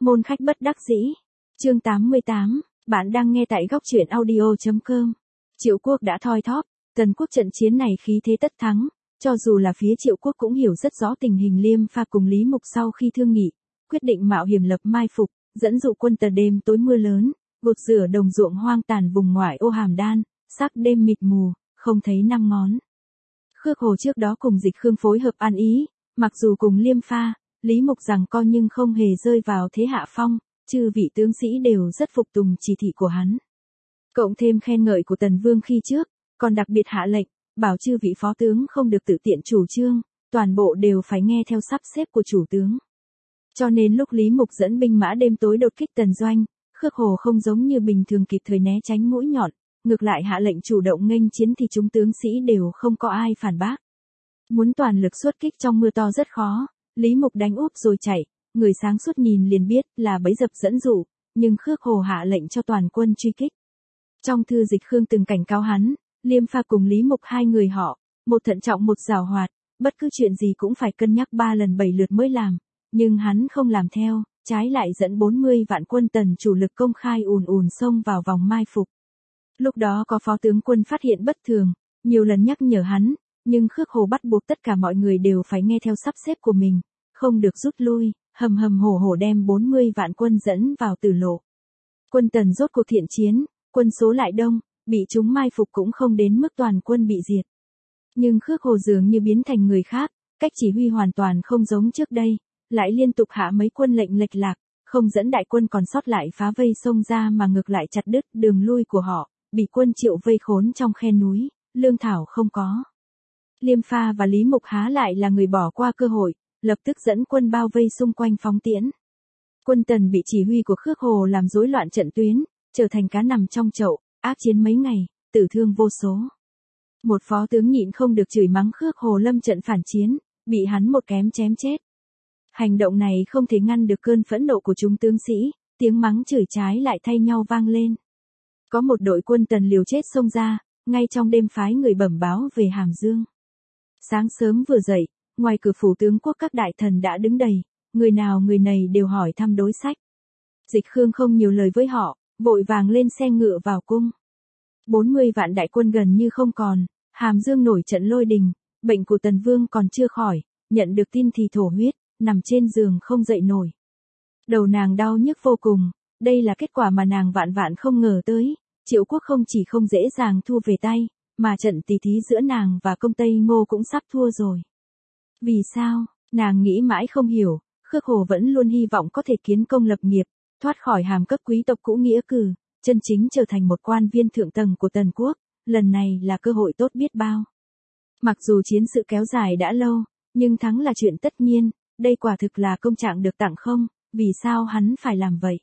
Môn khách bất đắc dĩ. Chương 88, bạn đang nghe tại góc truyện audio.com. Triệu Quốc đã thoi thóp, Tần Quốc trận chiến này khí thế tất thắng, cho dù là phía Triệu Quốc cũng hiểu rất rõ tình hình Liêm Pha cùng Lý Mục sau khi thương nghị, quyết định mạo hiểm lập mai phục, dẫn dụ quân Tần đêm tối mưa lớn, gột rửa đồng ruộng hoang tàn vùng ngoại ô Hàm Đan, sắc đêm mịt mù, không thấy năm ngón. Khước Hồ trước đó cùng Dịch Khương phối hợp ăn ý, mặc dù cùng Liêm Pha, Lý Mục giằng co nhưng không hề rơi vào thế hạ phong, chư vị tướng sĩ đều rất phục tùng chỉ thị của hắn. Cộng thêm khen ngợi của Tần Vương khi trước, còn đặc biệt hạ lệnh, bảo chư vị phó tướng không được tự tiện chủ trương, toàn bộ đều phải nghe theo sắp xếp của chủ tướng. Cho nên lúc Lý Mục dẫn binh mã đêm tối đột kích Tần doanh, Khước Hồ không giống như bình thường kịp thời né tránh mũi nhọn, ngược lại hạ lệnh chủ động nghênh chiến thì chúng tướng sĩ đều không có ai phản bác. Muốn toàn lực xuất kích trong mưa to rất khó, Lý Mục đánh úp rồi chạy, người sáng suốt nhìn liền biết là bẫy dập dẫn dụ, nhưng Khước Hồ hạ lệnh cho toàn quân truy kích. Trong thư Dịch Khương từng cảnh cáo hắn, Liêm Pha cùng Lý Mục hai người họ, một thận trọng một giàu hoạt, bất cứ chuyện gì cũng phải cân nhắc 3 lần 7 lượt mới làm, nhưng hắn không làm theo, trái lại dẫn 40 vạn quân Tần chủ lực công khai ùn ùn xông vào vòng mai phục. Lúc đó có phó tướng quân phát hiện bất thường, nhiều lần nhắc nhở hắn, nhưng Khước Hồ bắt buộc tất cả mọi người đều phải nghe theo sắp xếp của mình, không được rút lui, hầm hầm hổ hổ đem 40 vạn quân dẫn vào tử lộ. Quân Tần rốt cuộc thiện chiến, quân số lại đông, bị chúng mai phục cũng không đến mức toàn quân bị diệt. Nhưng Khước Hồ dường như biến thành người khác, cách chỉ huy hoàn toàn không giống trước đây, lại liên tục hạ mấy quân lệnh lệch lạc, không dẫn đại quân còn sót lại phá vây xông ra mà ngược lại chặt đứt đường lui của họ, bị quân Triệu vây khốn trong khe núi, lương thảo không có. Liêm Pha và Lý Mục há lại là người bỏ qua cơ hội, lập tức dẫn quân bao vây xung quanh phóng tiễn. Quân Tần bị chỉ huy của Khước Hồ làm rối loạn trận tuyến, trở thành cá nằm trong chậu, ác chiến mấy ngày, tử thương vô số. Một phó tướng nhịn không được chửi mắng Khước Hồ lâm trận phản chiến, bị hắn một kém chém chết. Hành động này không thể ngăn được cơn phẫn nộ của chúng tướng sĩ, tiếng mắng chửi trái lại thay nhau vang lên. Có một đội quân Tần liều chết xông ra, ngay trong đêm phái người bẩm báo về Hàm Dương. Sáng sớm vừa dậy, ngoài cửa phủ tướng quốc các đại thần đã đứng đầy, người nào người này đều hỏi thăm đối sách. Dịch Khương không nhiều lời với họ, vội vàng lên xe ngựa vào cung. 40 vạn đại quân gần như không còn, Hàm Dương nổi trận lôi đình, bệnh của Tần Vương còn chưa khỏi, nhận được tin thì thổ huyết, nằm trên giường không dậy nổi. Đầu nàng đau nhức vô cùng, đây là kết quả mà nàng vạn vạn không ngờ tới, Triệu Quốc không chỉ không dễ dàng thua về tay, mà trận tỷ thí giữa nàng và công Tây Ngô cũng sắp thua rồi. Vì sao, nàng nghĩ mãi không hiểu, Khước Hồ vẫn luôn hy vọng có thể kiến công lập nghiệp, thoát khỏi hàm cấp quý tộc cũ nghĩa cử, chân chính trở thành một quan viên thượng tầng của Tần Quốc, lần này là cơ hội tốt biết bao. Mặc dù chiến sự kéo dài đã lâu, nhưng thắng là chuyện tất nhiên, đây quả thực là công trạng được tặng không, vì sao hắn phải làm vậy?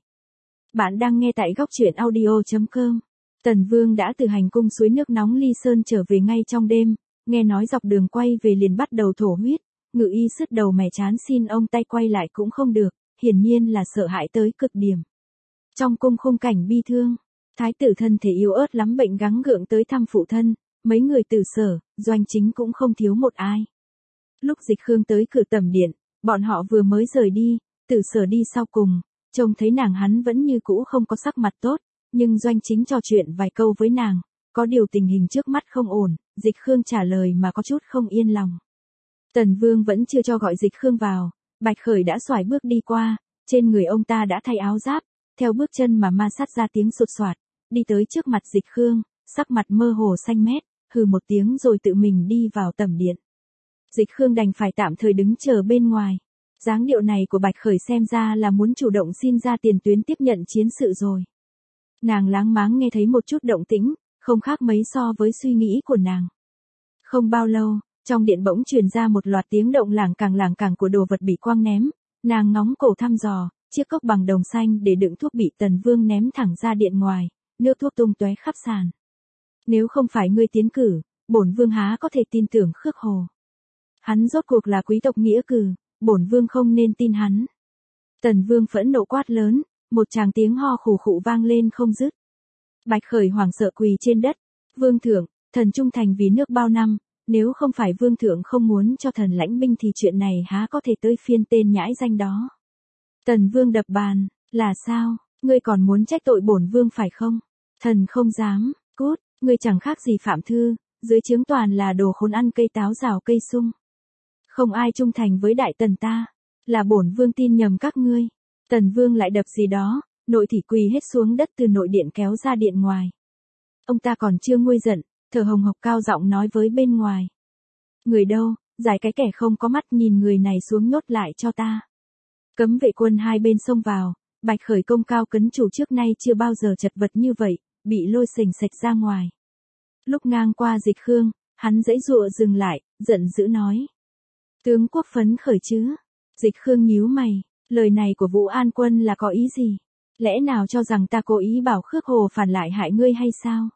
Bạn đang nghe tại góc truyện audio.com. Tần Vương đã từ hành cung suối nước nóng Ly Sơn trở về ngay trong đêm, nghe nói dọc đường quay về liền bắt đầu thổ huyết, ngự y sứt đầu mẻ chán xin ông tay quay lại cũng không được, hiển nhiên là sợ hãi tới cực điểm. Trong cung khung cảnh bi thương, thái tử thân thể yếu ớt lắm bệnh gắng gượng tới thăm phụ thân, mấy người Tử Sở, Doanh Chính cũng không thiếu một ai. Lúc Dịch Khương tới cửa tẩm điện, bọn họ vừa mới rời đi, Tử Sở đi sau cùng, trông thấy nàng hắn vẫn như cũ không có sắc mặt tốt, nhưng Doanh Chính trò chuyện vài câu với nàng, có điều tình hình trước mắt không ổn, Dịch Khương trả lời mà có chút không yên lòng. Tần Vương vẫn chưa cho gọi Dịch Khương vào, Bạch Khởi đã xoải bước đi qua, trên người ông ta đã thay áo giáp, theo bước chân mà ma sát ra tiếng sột soạt, đi tới trước mặt Dịch Khương, sắc mặt mơ hồ xanh mét, hừ một tiếng rồi tự mình đi vào tẩm điện. Dịch Khương đành phải tạm thời đứng chờ bên ngoài. Dáng điệu này của Bạch Khởi xem ra là muốn chủ động xin ra tiền tuyến tiếp nhận chiến sự rồi. Nàng láng máng nghe thấy một chút động tĩnh, không khác mấy so với suy nghĩ của nàng. Không bao lâu, trong điện bỗng truyền ra một loạt tiếng động lảng cảng của đồ vật bị quăng ném, nàng ngóng cổ thăm dò, chiếc cốc bằng đồng xanh để đựng thuốc bị Tần Vương ném thẳng ra điện ngoài, nước thuốc tung tóe khắp sàn. Nếu không phải ngươi tiến cử, bổn vương há có thể tin tưởng Khước Hồ. Hắn rốt cuộc là quý tộc nghĩa cử, bổn vương không nên tin hắn. Tần Vương phẫn nộ quát lớn, một tràng tiếng ho khủ khụ vang lên không dứt. Bạch Khởi hoảng sợ quỳ trên đất, vương thượng, thần trung thành vì nước bao năm, nếu không phải vương thượng không muốn cho thần lãnh binh thì chuyện này há có thể tới phiên tên nhãi danh đó. Tần Vương đập bàn, là sao, ngươi còn muốn trách tội bổn vương phải không? Thần không dám, cút, ngươi chẳng khác gì Phạm Thư, dưới trướng toàn là đồ khốn ăn cây táo rào cây sung. Không ai trung thành với đại tần ta, là bổn vương tin nhầm các ngươi. Tần Vương lại đập gì đó, nội thị quỳ hết xuống đất từ nội điện kéo ra điện ngoài. Ông ta còn chưa nguôi giận, thở hồng hộc cao giọng nói với bên ngoài. Người đâu, giải cái kẻ không có mắt nhìn người này xuống nhốt lại cho ta. Cấm vệ quân hai bên xông vào, Bạch Khởi Công cao cấn chủ trước nay chưa bao giờ chật vật như vậy, bị lôi sềnh sạch ra ngoài. Lúc ngang qua Dịch Khương, hắn giãy giụa dừng lại, giận dữ nói. Tướng quốc phấn khởi chứ? Dịch Khương nhíu mày, lời này của Vũ An Quân là có ý gì? Lẽ nào cho rằng ta cố ý bảo Khước Hồ phản lại hại ngươi hay sao?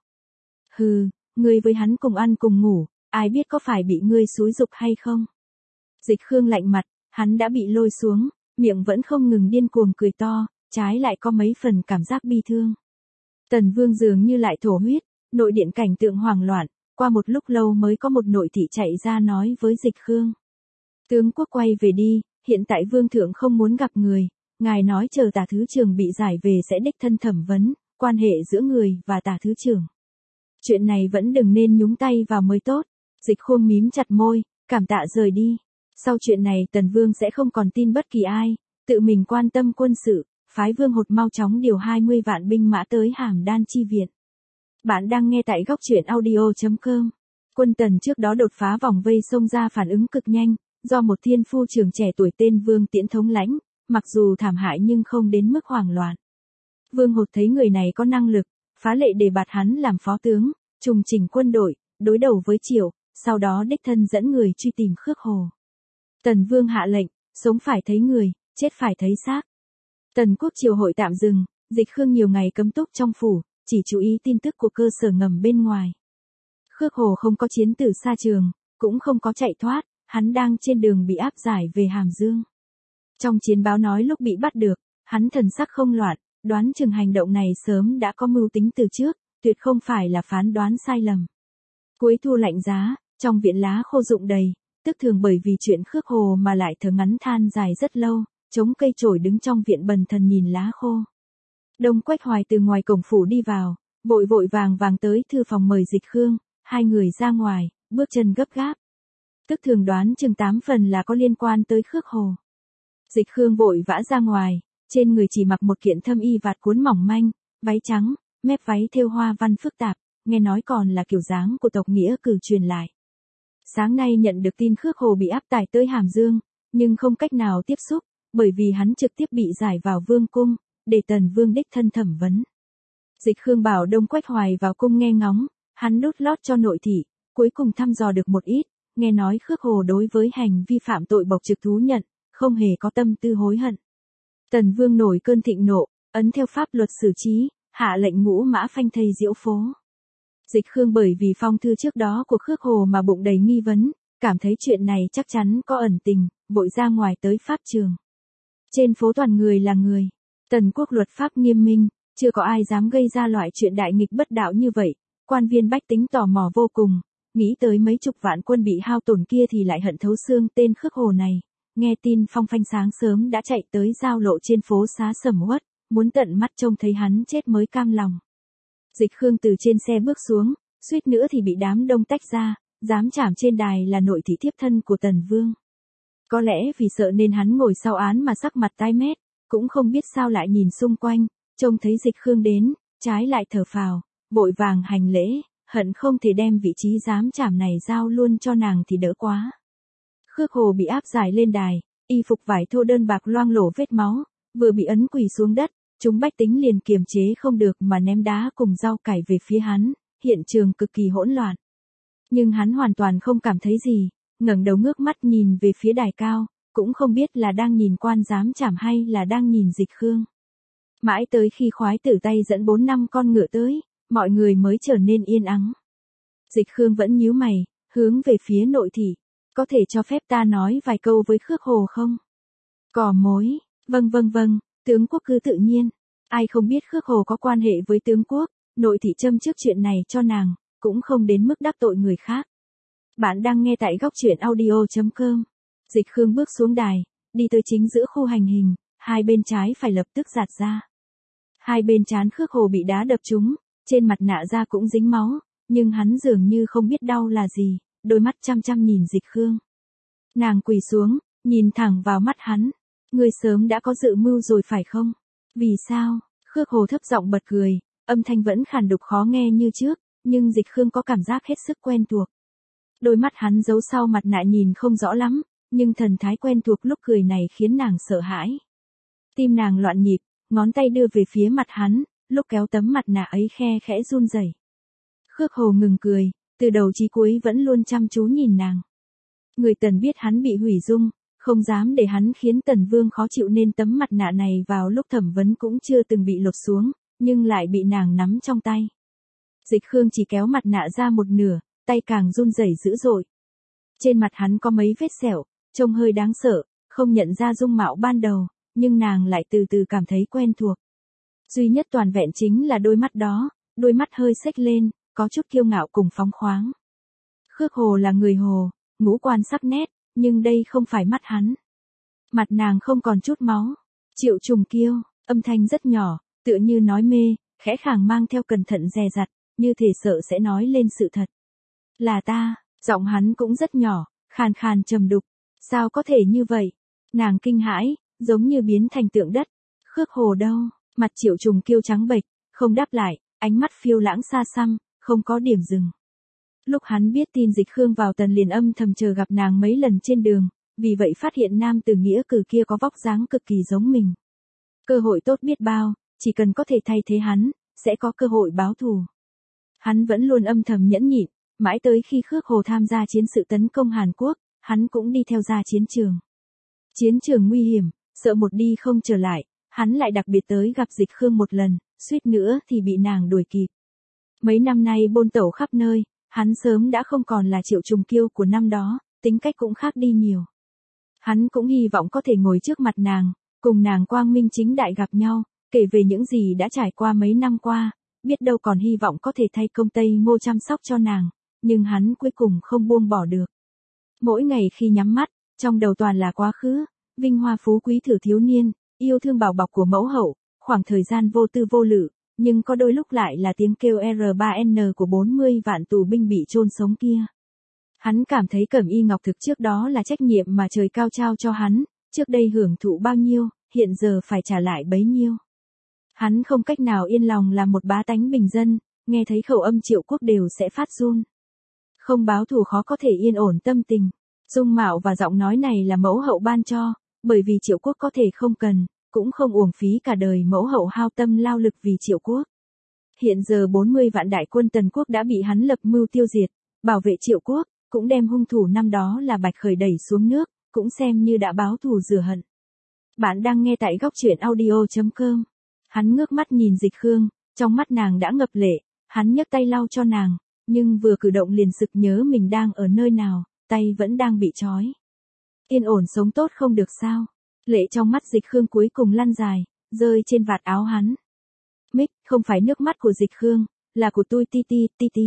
Hừ, ngươi với hắn cùng ăn cùng ngủ, ai biết có phải bị ngươi xúi giục hay không? Dịch Khương lạnh mặt, hắn đã bị lôi xuống, miệng vẫn không ngừng điên cuồng cười to, trái lại có mấy phần cảm giác bi thương. Tần Vương dường như lại thổ huyết, nội điện cảnh tượng hoảng loạn, qua một lúc lâu mới có một nội thị chạy ra nói với Dịch Khương. Tướng quốc quay về đi, hiện tại Vương thượng không muốn gặp người, ngài nói chờ Tả Thứ Trưởng bị giải về sẽ đích thân thẩm vấn, quan hệ giữa người và Tả Thứ Trưởng. Chuyện này vẫn đừng nên nhúng tay vào mới tốt. Dịch Khương mím chặt môi, cảm tạ rời đi. Sau chuyện này Tần Vương sẽ không còn tin bất kỳ ai, tự mình quan tâm quân sự, phái Vương Hột mau chóng điều 20 vạn binh mã tới Hàm Đan chi viện. Bạn đang nghe tại góc truyện audio.com. Quân Tần trước đó đột phá vòng vây xông ra phản ứng cực nhanh, do một thiên phu trưởng trẻ tuổi tên Vương Tiễn thống lãnh, mặc dù thảm hại nhưng không đến mức hoảng loạn. Vương Hột thấy người này có năng lực, phá lệ đề bạt hắn làm phó tướng, trùng chỉnh quân đội, đối đầu với Triệu, sau đó đích thân dẫn người truy tìm Khước Hồ. Tần Vương hạ lệnh, sống phải thấy người, chết phải thấy xác. Tần quốc triều hội tạm dừng, Dịch Khương nhiều ngày cấm túc trong phủ, chỉ chú ý tin tức của cơ sở ngầm bên ngoài. Khước Hồ không có chiến tử xa trường, cũng không có chạy thoát, hắn đang trên đường bị áp giải về Hàm Dương. Trong chiến báo nói lúc bị bắt được, hắn thần sắc không loạn, đoán chừng hành động này sớm đã có mưu tính từ trước, tuyệt không phải là phán đoán sai lầm. Cuối thu lạnh giá, trong viện lá khô rụng đầy, tức thường bởi vì chuyện Khước Hồ mà lại thở ngắn than dài rất lâu, chống cây chổi đứng trong viện bần thần nhìn lá khô. Đông Quách Hoài từ ngoài cổng phủ đi vào, vội vội vàng vàng tới thư phòng mời Dịch Khương, hai người ra ngoài, bước chân gấp gáp. Tức thường đoán chừng 8 phần là có liên quan tới Khước Hồ. Dịch Khương vội vã ra ngoài, trên người chỉ mặc một kiện thâm y vạt cuốn mỏng manh, váy trắng, mép váy thêu hoa văn phức tạp, nghe nói còn là kiểu dáng của tộc Nghĩa Cử truyền lại. Sáng nay nhận được tin Khước Hồ bị áp tải tới Hàm Dương, nhưng không cách nào tiếp xúc, bởi vì hắn trực tiếp bị giải vào Vương cung, để Tần Vương đích thân thẩm vấn. Dịch Khương bảo Đông Quách Hoài vào cung nghe ngóng, hắn đút lót cho nội thị, cuối cùng thăm dò được một ít, nghe nói Khước Hồ đối với hành vi phạm tội bộc trực thú nhận, không hề có tâm tư hối hận. Tần Vương nổi cơn thịnh nộ, ấn theo pháp luật xử trí, hạ lệnh ngũ mã phanh thây diễu phố. Dịch Khương bởi vì phong thư trước đó của Khước Hồ mà bụng đầy nghi vấn, cảm thấy chuyện này chắc chắn có ẩn tình, vội ra ngoài tới pháp trường. Trên phố toàn người là người, Tần quốc luật pháp nghiêm minh, chưa có ai dám gây ra loại chuyện đại nghịch bất đạo như vậy, quan viên bách tính tò mò vô cùng, nghĩ tới mấy chục vạn quân bị hao tổn kia thì lại hận thấu xương tên Khước Hồ này, nghe tin phong phanh sáng sớm đã chạy tới giao lộ trên phố xá sầm uất, muốn tận mắt trông thấy hắn chết mới cam lòng. Dịch Khương từ trên xe bước xuống, suýt nữa thì bị đám đông tách ra, dám chảm trên đài là nội thị thiếp thân của Tần Vương. Có lẽ vì sợ nên hắn ngồi sau án mà sắc mặt tái mét, cũng không biết sao lại nhìn xung quanh, trông thấy Dịch Khương đến, trái lại thở phào, vội vàng hành lễ, hận không thể đem vị trí dám chảm này giao luôn cho nàng thì đỡ quá. Khước Hồ bị áp giải lên đài, y phục vải thô đơn bạc loang lổ vết máu, vừa bị ấn quỳ xuống đất, chúng bách tính liền kiềm chế không được mà ném đá cùng rau cải về phía hắn, hiện trường cực kỳ hỗn loạn. Nhưng hắn hoàn toàn không cảm thấy gì, ngẩng đầu ngước mắt nhìn về phía đài cao, cũng không biết là đang nhìn quan giám chảm hay là đang nhìn Dịch Khương. Mãi tới khi khoái tử tay dẫn 4-5 con ngựa tới, mọi người mới trở nên yên ắng. Dịch Khương vẫn nhíu mày, hướng về phía nội thị, có thể cho phép ta nói vài câu với Khước Hồ không? Cò mối, vâng, tướng quốc cứ tự nhiên, ai không biết Khước Hồ có quan hệ với tướng quốc, nội thị châm trước chuyện này cho nàng, cũng không đến mức đắc tội người khác. Bạn đang nghe tại góc truyện audio.com. Dịch Khương bước xuống đài, đi tới chính giữa khu hành hình, hai bên trái phải lập tức giạt ra. Hai bên trán Khước Hồ bị đá đập trúng, trên mặt nạ da cũng dính máu, nhưng hắn dường như không biết đau là gì, đôi mắt chăm chăm nhìn Dịch Khương. Nàng quỳ xuống, nhìn thẳng vào mắt hắn. Ngươi sớm đã có dự mưu rồi phải không? Vì sao? Khước Hồ thấp giọng bật cười, âm thanh vẫn khàn đục khó nghe như trước, nhưng Dịch Khương có cảm giác hết sức quen thuộc. Đôi mắt hắn giấu sau mặt nạ nhìn không rõ lắm, nhưng thần thái quen thuộc lúc cười này khiến nàng sợ hãi. Tim nàng loạn nhịp, ngón tay đưa về phía mặt hắn, lúc kéo tấm mặt nạ ấy khe khẽ run rẩy. Khước Hồ ngừng cười, từ đầu chí cuối vẫn luôn chăm chú nhìn nàng. Người Tần biết hắn bị hủy dung, không dám để hắn khiến Tần Vương khó chịu nên tấm mặt nạ này vào lúc thẩm vấn cũng chưa từng bị lột xuống, nhưng lại bị nàng nắm trong tay. Dịch Khương chỉ kéo mặt nạ ra một nửa, tay càng run rẩy dữ dội. Trên mặt hắn có mấy vết sẹo, trông hơi đáng sợ, không nhận ra dung mạo ban đầu, nhưng nàng lại từ từ cảm thấy quen thuộc. Duy nhất toàn vẹn chính là đôi mắt đó, đôi mắt hơi xếch lên, có chút kiêu ngạo cùng phóng khoáng. Khước Hồ là người Hồ, ngũ quan sắc nét, nhưng đây không phải mắt hắn. Mặt nàng không còn chút máu. Triệu Trùng Kiêu, âm thanh rất nhỏ, tựa như nói mê, khẽ khàng mang theo cẩn thận dè dặt, như thể sợ sẽ nói lên sự thật. Là ta, giọng hắn cũng rất nhỏ, khàn khàn trầm đục. Sao có thể như vậy? Nàng kinh hãi, giống như biến thành tượng đất. Khước Hồ đâu? Mặt Triệu Trùng Kiêu trắng bệch, không đáp lại, ánh mắt phiêu lãng xa xăm, không có điểm dừng. Lúc hắn biết tin Dịch Khương vào Tần liền âm thầm chờ gặp nàng mấy lần trên đường, vì vậy phát hiện nam tử nghĩa cử kia có vóc dáng cực kỳ giống mình. Cơ hội tốt biết bao, chỉ cần có thể thay thế hắn, sẽ có cơ hội báo thù. Hắn vẫn luôn âm thầm nhẫn nhịn, mãi tới khi Khước Hồ tham gia chiến sự tấn công Hàn Quốc, hắn cũng đi theo ra chiến trường. Chiến trường nguy hiểm, sợ một đi không trở lại, hắn lại đặc biệt tới gặp Dịch Khương một lần, suýt nữa thì bị nàng đuổi kịp. Mấy năm nay bôn tẩu khắp nơi, hắn sớm đã không còn là Triệu Trùng Kiêu của năm đó, tính cách cũng khác đi nhiều. Hắn cũng hy vọng có thể ngồi trước mặt nàng, cùng nàng quang minh chính đại gặp nhau, kể về những gì đã trải qua mấy năm qua, biết đâu còn hy vọng có thể thay công Tây Ngô chăm sóc cho nàng, nhưng hắn cuối cùng không buông bỏ được. Mỗi ngày khi nhắm mắt, trong đầu toàn là quá khứ, vinh hoa phú quý thử thiếu niên, yêu thương bảo bọc của mẫu hậu, khoảng thời gian vô tư vô lự, nhưng có đôi lúc lại là tiếng kêu R3N của 40 vạn tù binh bị chôn sống kia. Hắn cảm thấy Cẩm Y Ngọc thực trước đó là trách nhiệm mà trời cao trao cho hắn, trước đây hưởng thụ bao nhiêu, hiện giờ phải trả lại bấy nhiêu. Hắn không cách nào yên lòng làm một bá tánh bình dân, nghe thấy khẩu âm Triệu Quốc đều sẽ phát run. Không báo thù khó có thể yên ổn tâm tình. Dung mạo và giọng nói này là mẫu hậu ban cho, bởi vì Triệu Quốc có thể không cần, cũng không uổng phí cả đời mẫu hậu hao tâm lao lực vì Triệu Quốc. Hiện giờ 40 vạn đại quân Tần Quốc đã bị hắn lập mưu tiêu diệt, bảo vệ Triệu Quốc, cũng đem hung thủ năm đó là Bạch Khởi đẩy xuống nước, cũng xem như đã báo thù rửa hận. Bạn đang nghe tại góc truyện audio.com. Hắn ngước mắt nhìn Dịch Khương, trong mắt nàng đã ngập lệ, hắn nhấc tay lau cho nàng, nhưng vừa cử động liền sực nhớ mình đang ở nơi nào, tay vẫn đang bị trói. Yên ổn sống tốt không được sao? Lệ trong mắt Dịch Khương cuối cùng lăn dài, rơi trên vạt áo hắn. Mích, không phải nước mắt của Dịch Khương, là của tôi ti ti ti ti.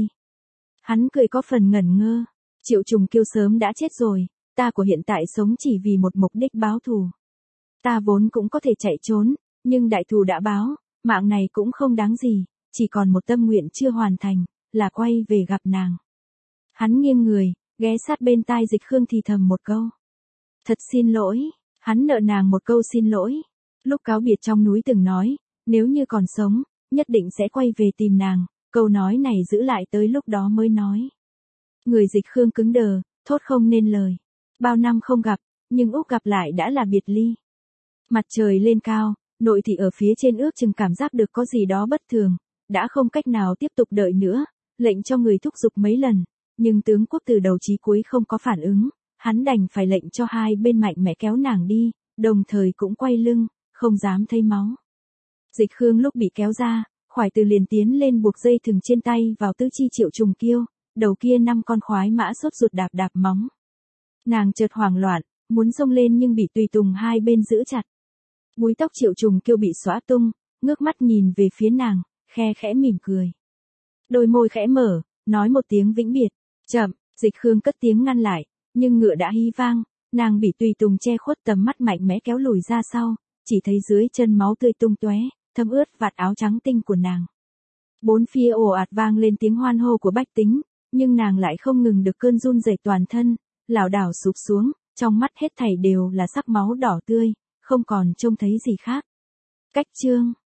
Hắn cười có phần ngẩn ngơ. Triệu Trùng Kiêu sớm đã chết rồi, ta của hiện tại sống chỉ vì một mục đích báo thù. Ta vốn cũng có thể chạy trốn, nhưng đại thù đã báo, mạng này cũng không đáng gì, chỉ còn một tâm nguyện chưa hoàn thành, là quay về gặp nàng. Hắn nghiêng người, ghé sát bên tai Dịch Khương thì thầm một câu. Thật xin lỗi, hắn nợ nàng một câu xin lỗi. Lúc cáo biệt trong núi từng nói, nếu như còn sống, nhất định sẽ quay về tìm nàng, câu nói này giữ lại tới lúc đó mới nói. Người Dịch Khương cứng đờ, thốt không nên lời. Bao năm không gặp, nhưng úc gặp lại đã là biệt ly. Mặt trời lên cao, nội thị ở phía trên ước chừng cảm giác được có gì đó bất thường, đã không cách nào tiếp tục đợi nữa, lệnh cho người thúc giục mấy lần, nhưng tướng quốc từ đầu chí cuối không có phản ứng, hắn đành phải lệnh cho hai bên mạnh mẽ kéo nàng đi, đồng thời cũng quay lưng, không dám thấy máu. Dịch Khương lúc bị kéo ra, Khoải Từ liền tiến lên buộc dây thừng trên tay vào tứ chi Triệu Trùng Kiêu, đầu kia 5 con khoái mã sốt ruột đạp đạp móng. Nàng chợt hoảng loạn, muốn xông lên nhưng bị tùy tùng hai bên giữ chặt. Búi tóc Triệu Trùng Kiêu bị xõa tung, ngước mắt nhìn về phía nàng, khe khẽ mỉm cười. Đôi môi khẽ mở, nói một tiếng vĩnh biệt. Chậm, Dịch Khương cất tiếng ngăn lại, nhưng ngựa đã hí vang, nàng bị tùy tùng che khuất tầm mắt mạnh mẽ kéo lùi ra sau, chỉ thấy dưới chân máu tươi tung tóe, thấm ướt vạt áo trắng tinh của nàng. Bốn phía ồ ạt vang lên tiếng hoan hô của bách tính, nhưng nàng lại không ngừng được cơn run rẩy toàn thân, lảo đảo sụp xuống, trong mắt hết thảy đều là sắc máu đỏ tươi, không còn trông thấy gì khác. Cách chương